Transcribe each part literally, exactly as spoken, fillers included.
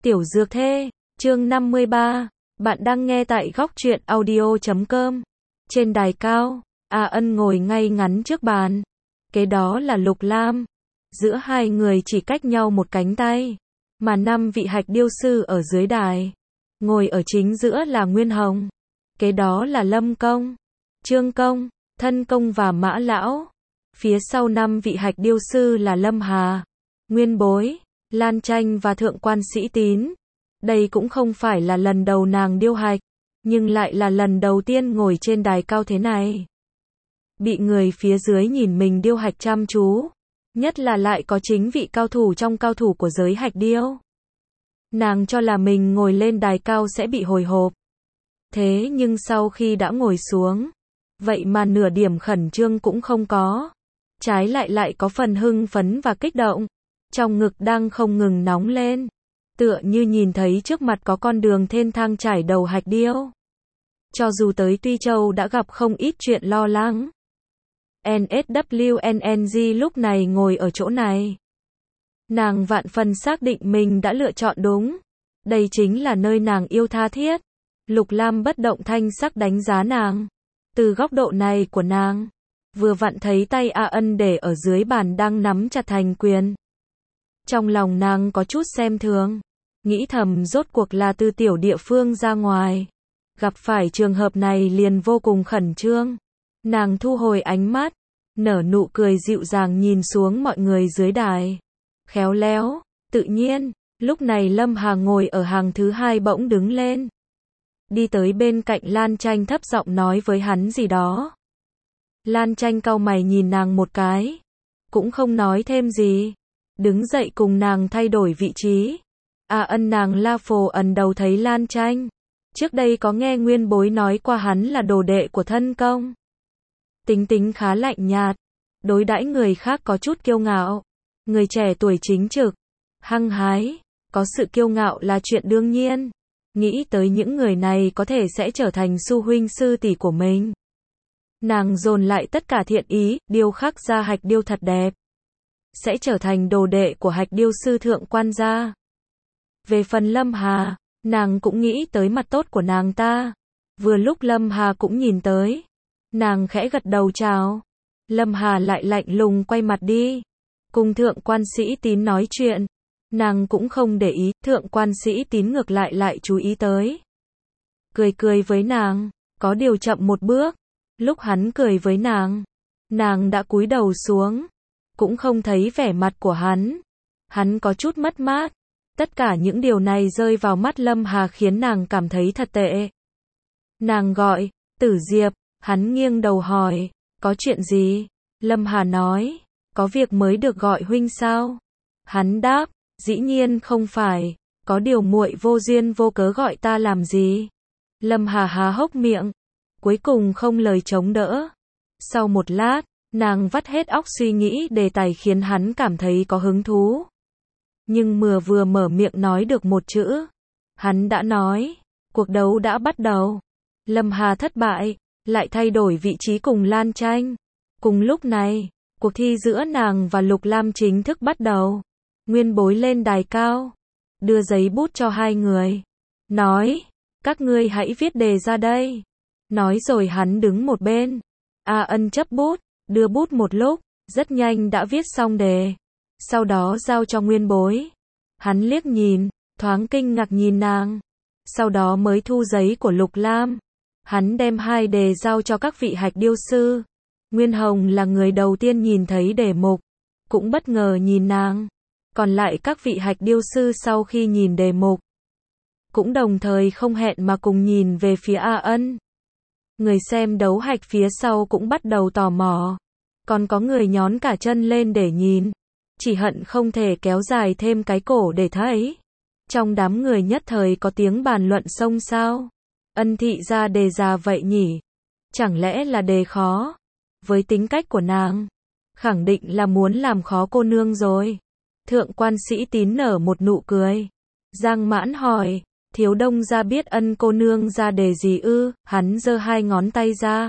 Tiểu Dược Thê, chương năm mươi ba. Bạn đang nghe tại góc truyện audio chấm com. Trên đài cao, A Ân ngồi ngay ngắn trước bàn. Kế đó là Lục Lam. Giữa hai người chỉ cách nhau một cánh tay. Mà năm vị hạch điêu sư ở dưới đài. Ngồi ở chính giữa là Nguyên Hồng. Kế đó là Lâm Công, Trương Công, Thân Công và Mã Lão. Phía sau năm vị hạch điêu sư là Lâm Hà, Nguyên Bối, Lan Tranh và Thượng quan Sĩ Tín. Đây cũng không phải là lần đầu nàng điêu hạch, nhưng lại là lần đầu tiên ngồi trên đài cao thế này. Bị người phía dưới nhìn mình điêu hạch chăm chú, nhất là lại có chính vị cao thủ trong cao thủ của giới hạch điêu. Nàng cho là mình ngồi lên đài cao sẽ bị hồi hộp. Thế nhưng sau khi đã ngồi xuống, vậy mà nửa điểm khẩn trương cũng không có. Trái lại lại có phần hưng phấn và kích động. Trong ngực đang không ngừng nóng lên. Tựa như nhìn thấy trước mặt có con đường thênh thang trải đầu hạch điêu. Cho dù tới Tuy Châu đã gặp không ít chuyện lo lắng. en ét vê en en giê lúc này ngồi ở chỗ này. Nàng vạn phần xác định mình đã lựa chọn đúng. Đây chính là nơi nàng yêu tha thiết. Lục Lam bất động thanh sắc đánh giá nàng. Từ góc độ này của nàng, vừa vặn thấy tay A Ân để ở dưới bàn đang nắm chặt thành quyền. Trong lòng nàng có chút xem thường, nghĩ thầm rốt cuộc là từ tiểu địa phương ra ngoài. Gặp phải trường hợp này liền vô cùng khẩn trương. Nàng thu hồi ánh mắt, nở nụ cười dịu dàng nhìn xuống mọi người dưới đài. Khéo léo, tự nhiên, lúc này Lâm Hà ngồi ở hàng thứ hai bỗng đứng lên. Đi tới bên cạnh Lan Tranh thấp giọng nói với hắn gì đó. Lan Tranh cau mày nhìn nàng một cái, cũng không nói thêm gì. Đứng dậy cùng nàng thay đổi vị trí. A Ân nàng La Phổ ẩn đầu thấy Lan Tranh. Trước đây có nghe Nguyên Bối nói qua hắn là đồ đệ của Thân Công. Tính tính khá lạnh nhạt, đối đãi người khác có chút kiêu ngạo. Người trẻ tuổi chính trực, hăng hái, có sự kiêu ngạo là chuyện đương nhiên. Nghĩ tới những người này có thể sẽ trở thành sư huynh sư tỷ của mình. Nàng dồn lại tất cả thiện ý, điêu khắc ra hạch điêu thật đẹp. Sẽ trở thành đồ đệ của hạch điêu sư Thượng quan gia. Về phần Lâm Hà, nàng cũng nghĩ tới mặt tốt của nàng ta. Vừa lúc Lâm Hà cũng nhìn tới. Nàng khẽ gật đầu chào. Lâm Hà lại lạnh lùng quay mặt đi. Cùng Thượng quan Sĩ Tín nói chuyện. Nàng cũng không để ý, Thượng quan Sĩ Tín ngược lại lại chú ý tới. Cười cười với nàng, có điều chậm một bước. Lúc hắn cười với nàng, nàng đã cúi đầu xuống. Cũng không thấy vẻ mặt của hắn. Hắn có chút mất mát. Tất cả những điều này rơi vào mắt Lâm Hà khiến nàng cảm thấy thật tệ. Nàng gọi, Tử Diệp, hắn nghiêng đầu hỏi, có chuyện gì? Lâm Hà nói, có việc mới được gọi huynh sao? Hắn đáp, dĩ nhiên không phải, có điều muội vô duyên vô cớ gọi ta làm gì? Lâm Hà há hốc miệng, cuối cùng không lời chống đỡ. Sau một lát, nàng vắt hết óc suy nghĩ đề tài khiến hắn cảm thấy có hứng thú. Nhưng mừa vừa mở miệng nói được một chữ, hắn đã nói, cuộc đấu đã bắt đầu. Lâm Hà thất bại, lại thay đổi vị trí cùng Lan Tranh. Cùng lúc này, cuộc thi giữa nàng và Lục Lam chính thức bắt đầu. Nguyên Bối lên đài cao, đưa giấy bút cho hai người, nói, các ngươi hãy viết đề ra đây. Nói rồi hắn đứng một bên. A Ân chấp bút, đưa bút một lúc, rất nhanh đã viết xong đề. Sau đó giao cho Nguyên Bối. Hắn liếc nhìn, thoáng kinh ngạc nhìn nàng. Sau đó mới thu giấy của Lục Lam. Hắn đem hai đề giao cho các vị hạch điêu sư. Nguyên Hồng là người đầu tiên nhìn thấy đề mục, cũng bất ngờ nhìn nàng. Còn lại các vị hạch điêu sư sau khi nhìn đề mục, cũng đồng thời không hẹn mà cùng nhìn về phía A Ân. Người xem đấu hạch phía sau cũng bắt đầu tò mò. Còn có người nhón cả chân lên để nhìn. Chỉ hận không thể kéo dài thêm cái cổ để thấy. Trong đám người nhất thời có tiếng bàn luận xôn xao. Ân thị ra đề già vậy nhỉ? Chẳng lẽ là đề khó? Với tính cách của nàng, khẳng định là muốn làm khó cô nương rồi. Thượng quan Sĩ Tín nở một nụ cười. Giang Mãn hỏi, Thiếu Đông gia biết Ân cô nương ra đề gì ư? Hắn giơ hai ngón tay ra.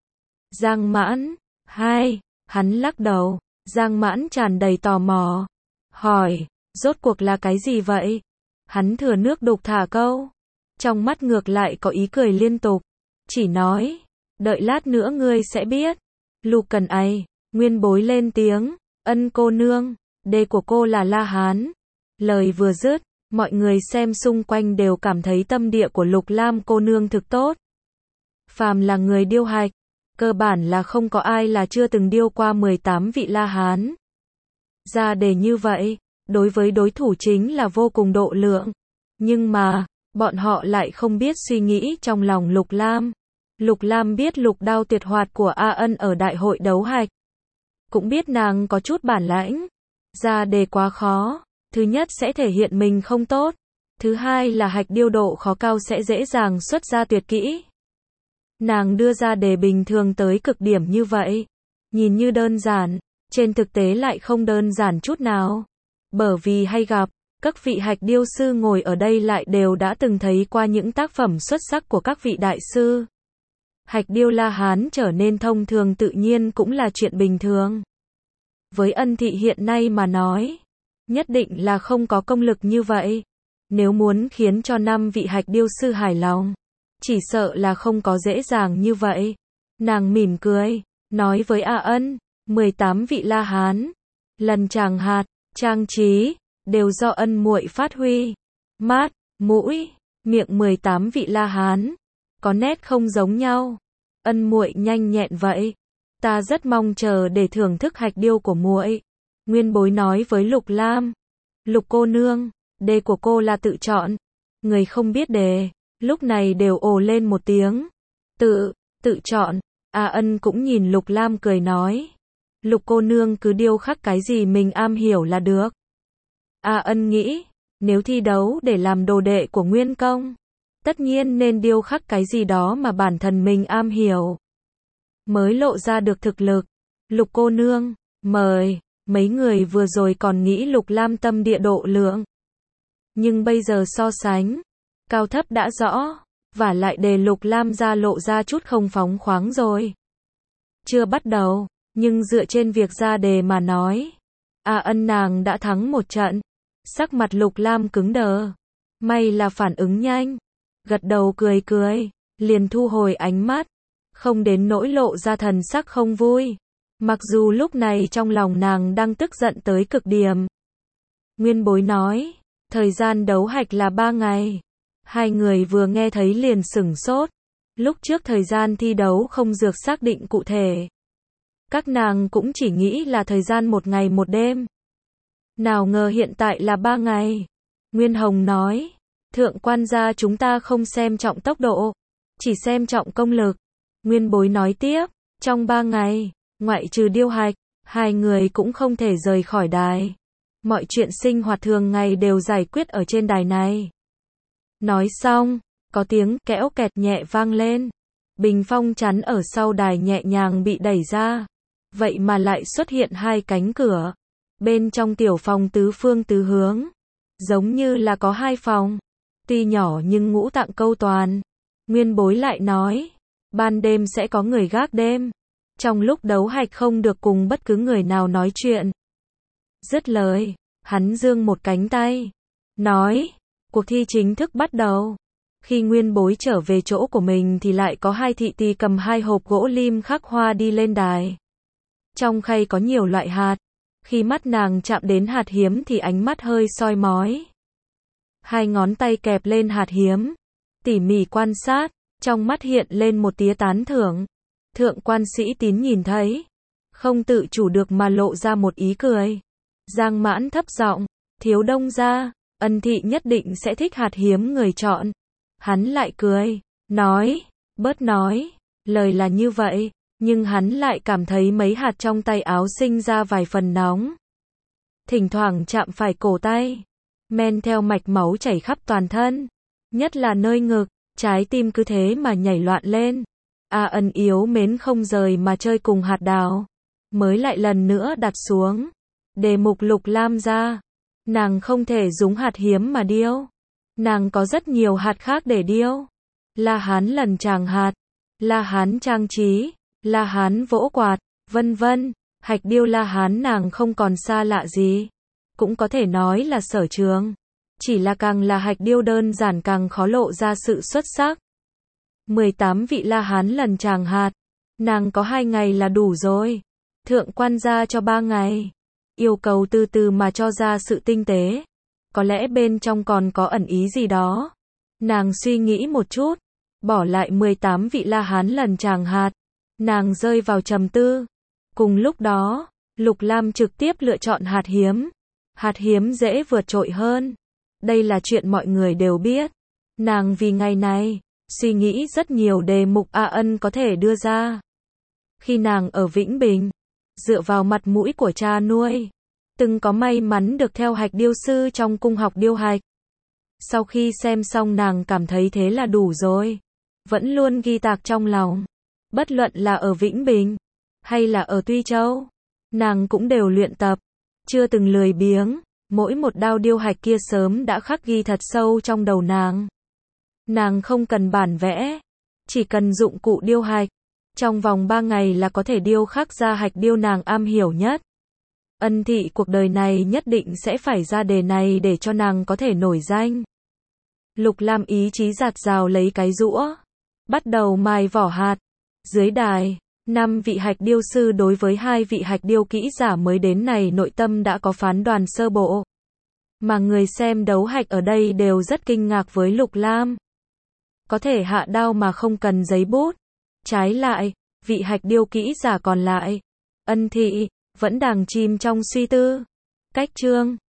Giang Mãn, hai, hắn lắc đầu. Giang Mãn tràn đầy tò mò, hỏi, rốt cuộc là cái gì vậy? Hắn thừa nước đục thả câu. Trong mắt ngược lại có ý cười liên tục. Chỉ nói, đợi lát nữa ngươi sẽ biết. Lục Cần Ây, Nguyên Bối lên tiếng, ân cô nương, đề của cô là La Hán. Lời vừa dứt, mọi người xem xung quanh đều cảm thấy tâm địa của Lục Lam cô nương thực tốt. Phàm là người điêu hạch, cơ bản là không có ai là chưa từng điêu qua mười tám vị La Hán. Ra đề như vậy, đối với đối thủ chính là vô cùng độ lượng. Nhưng mà, bọn họ lại không biết suy nghĩ trong lòng Lục Lam. Lục Lam biết lục đao tuyệt hoạt của A Ân ở đại hội đấu hạch. Cũng biết nàng có chút bản lãnh. Ra đề quá khó. Thứ nhất sẽ thể hiện mình không tốt. Thứ hai là hạch điêu độ khó cao sẽ dễ dàng xuất ra tuyệt kỹ. Nàng đưa ra đề bình thường tới cực điểm như vậy. Nhìn như đơn giản, trên thực tế lại không đơn giản chút nào. Bởi vì hay gặp, các vị hạch điêu sư ngồi ở đây lại đều đã từng thấy qua những tác phẩm xuất sắc của các vị đại sư. Hạch điêu La Hán trở nên thông thường tự nhiên cũng là chuyện bình thường. Với Ân thị hiện nay mà nói, nhất định là không có công lực như vậy. Nếu muốn khiến cho năm vị hạch điêu sư hài lòng, chỉ sợ là không có dễ dàng như vậy. Nàng mỉm cười, nói với A Ân, mười tám vị La Hán, lần tràng hạt, trang trí, đều do Ân muội phát huy. Mắt, mũi, miệng mười tám vị La Hán, có nét không giống nhau. Ân muội nhanh nhẹn vậy, ta rất mong chờ để thưởng thức hạch điêu của muội. Nguyên Bối nói với Lục Lam, Lục cô nương, đề của cô là tự chọn. Người không biết đề, lúc này đều ồ lên một tiếng. Tự, tự chọn. A Ân cũng nhìn Lục Lam cười nói, Lục cô nương cứ điêu khắc cái gì mình am hiểu là được. A Ân nghĩ, nếu thi đấu để làm đồ đệ của Nguyên Công, tất nhiên nên điêu khắc cái gì đó mà bản thân mình am hiểu, mới lộ ra được thực lực. Lục cô nương, mời. Mấy người vừa rồi còn nghĩ Lục Lam tâm địa độ lượng. Nhưng bây giờ so sánh, cao thấp đã rõ, và lại đề Lục Lam ra lộ ra chút không phóng khoáng rồi. Chưa bắt đầu, nhưng dựa trên việc ra đề mà nói, A Ân nàng đã thắng một trận. Sắc mặt Lục Lam cứng đờ. May là phản ứng nhanh. Gật đầu cười cười, liền thu hồi ánh mắt, không đến nỗi lộ ra thần sắc không vui. Mặc dù lúc này trong lòng nàng đang tức giận tới cực điểm. Nguyên Bối nói, thời gian đấu hạch là ba ngày. Hai người vừa nghe thấy liền sửng sốt. Lúc trước thời gian thi đấu không được xác định cụ thể. Các nàng cũng chỉ nghĩ là thời gian một ngày một đêm. Nào ngờ hiện tại là ba ngày. Nguyên Hồng nói, thượng quan gia chúng ta không xem trọng tốc độ, chỉ xem trọng công lực. Nguyên Bối nói tiếp, trong ba ngày, ngoại trừ điêu hạch, hai người cũng không thể rời khỏi đài. Mọi chuyện sinh hoạt thường ngày đều giải quyết ở trên đài này. Nói xong, có tiếng kẽo kẹt nhẹ vang lên. Bình phong chắn ở sau đài nhẹ nhàng bị đẩy ra. Vậy mà lại xuất hiện hai cánh cửa. Bên trong tiểu phòng tứ phương tứ hướng, giống như là có hai phòng. Tuy nhỏ nhưng ngũ tạng câu toàn. Nguyên Bối lại nói, ban đêm sẽ có người gác đêm. Trong lúc đấu hạch không được cùng bất cứ người nào nói chuyện. Dứt lời, hắn giương một cánh tay, nói, cuộc thi chính thức bắt đầu. Khi Nguyên Bối trở về chỗ của mình thì lại có hai thị tỳ cầm hai hộp gỗ lim khắc hoa đi lên đài. Trong khay có nhiều loại hạt. Khi mắt nàng chạm đến hạt hiếm thì ánh mắt hơi soi mói. Hai ngón tay kẹp lên hạt hiếm, tỉ mỉ quan sát, trong mắt hiện lên một tia tán thưởng. Thượng quan Sĩ Tín nhìn thấy, không tự chủ được mà lộ ra một ý cười. Giang Mãn thấp giọng, thiếu đông gia, Ân thị nhất định sẽ thích hạt hiếm người chọn. Hắn lại cười, nói, bớt nói, lời là như vậy, nhưng hắn lại cảm thấy mấy hạt trong tay áo sinh ra vài phần nóng. Thỉnh thoảng chạm phải cổ tay, men theo mạch máu chảy khắp toàn thân, nhất là nơi ngực, trái tim cứ thế mà nhảy loạn lên. A Ân yếu mến không rời mà chơi cùng hạt đào, mới lại lần nữa đặt xuống. Đề mục Lục Lam ra, nàng không thể dùng hạt hiếm mà điêu. Nàng có rất nhiều hạt khác để điêu. La Hán lần tràng hạt, La Hán trang trí, La Hán vỗ quạt, vân vân. Hạch điêu La Hán nàng không còn xa lạ gì, cũng có thể nói là sở trường. Chỉ là càng là hạch điêu đơn giản càng khó lộ ra sự xuất sắc. mười tám vị La Hán lần tràng hạt. Nàng có hai ngày là đủ rồi. Thượng quan gia cho ba ngày. Yêu cầu từ từ mà cho ra sự tinh tế. Có lẽ bên trong còn có ẩn ý gì đó. Nàng suy nghĩ một chút. Bỏ lại mười tám vị La Hán lần tràng hạt. Nàng rơi vào trầm tư. Cùng lúc đó, Lục Lam trực tiếp lựa chọn hạt hiếm. Hạt hiếm dễ vượt trội hơn. Đây là chuyện mọi người đều biết. Nàng vì ngày này, suy nghĩ rất nhiều đề mục A Ân có thể đưa ra. Khi nàng ở Vĩnh Bình, dựa vào mặt mũi của cha nuôi, từng có may mắn được theo hạch điêu sư trong cung học điêu hạch. Sau khi xem xong nàng cảm thấy thế là đủ rồi. Vẫn luôn ghi tạc trong lòng. Bất luận là ở Vĩnh Bình, hay là ở Tuy Châu, nàng cũng đều luyện tập. Chưa từng lười biếng, mỗi một đao điêu hạch kia sớm đã khắc ghi thật sâu trong đầu nàng. Nàng không cần bản vẽ, chỉ cần dụng cụ điêu hạch. Trong vòng ba ngày là có thể điêu khắc ra hạch điêu nàng am hiểu nhất. Ân Thị cuộc đời này nhất định sẽ phải ra đề này để cho nàng có thể nổi danh. Lục Lam ý chí dạt dào lấy cái rũa, bắt đầu mài vỏ hạt. Dưới đài, năm vị hạch điêu sư đối với hai vị hạch điêu kỹ giả mới đến này nội tâm đã có phán đoán sơ bộ. Mà người xem đấu hạch ở đây đều rất kinh ngạc với Lục Lam. Có thể hạ đao mà không cần giấy bút. Trái lại, vị hạch điêu kỹ giả còn lại, Ân Thị, vẫn đang chìm trong suy tư. Cách chương